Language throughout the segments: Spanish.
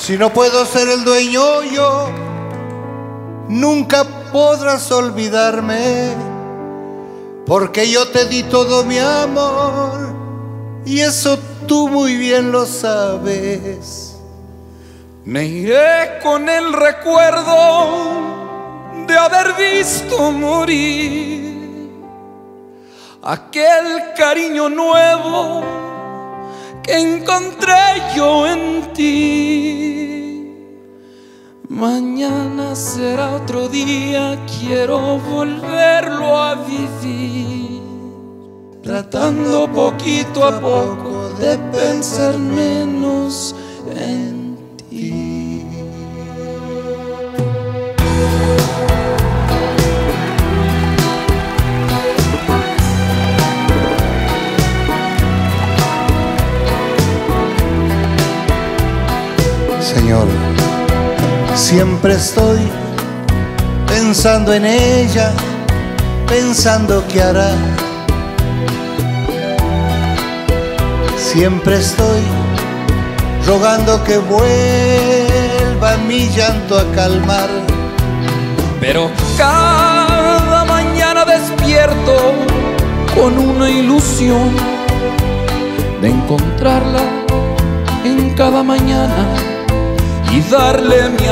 Si no puedo ser el dueño yo, nunca podrás olvidarme, porque yo te di todo mi amor y eso tú muy bien lo sabes. Me iré con el recuerdo de haber visto morir aquel cariño nuevo que encontré yo en ti. Mañana será otro día, quiero volverlo a vivir, tratando poquito a poco de pensar menos en ti. Señor, siempre estoy pensando en ella, pensando qué hará. Siempre estoy rogando que vuelva mi llanto a calmar. Pero cada mañana despierto con una ilusión de encontrarla en cada mañana y darle mi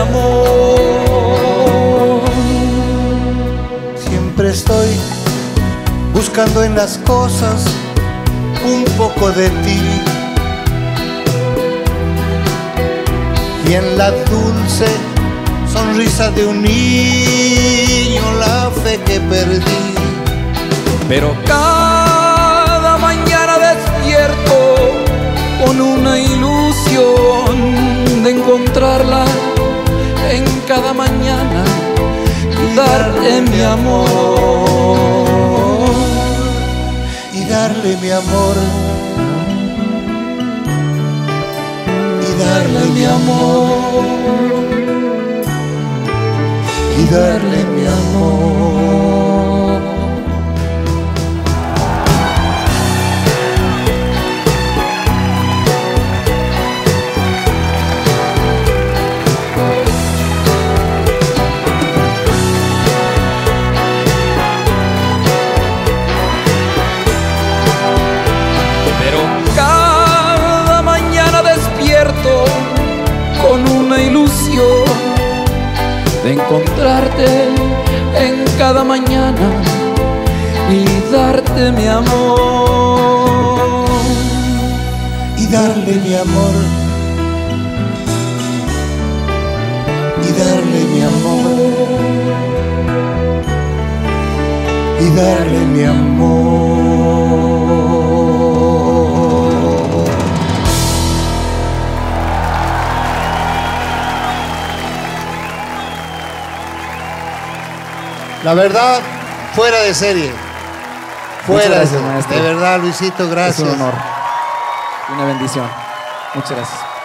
amor. Siempre estoy buscando en las cosas un poco de ti, y en la dulce sonrisa de un niño la fe que perdí. Pero cada mañana despierto con una ilusión de encontrarla en cada mañana y darle mi amor. Y darle mi amor. Y darle mi amor. Y darle mi amor. Con una ilusión de encontrarte en cada mañana y darte mi amor. Y darle mi amor. Y darle mi amor. Y darle mi amor. La verdad, fuera de serie. Fuera gracias, de maestro. De verdad, Luisito, gracias. Es un honor, una bendición. Muchas gracias.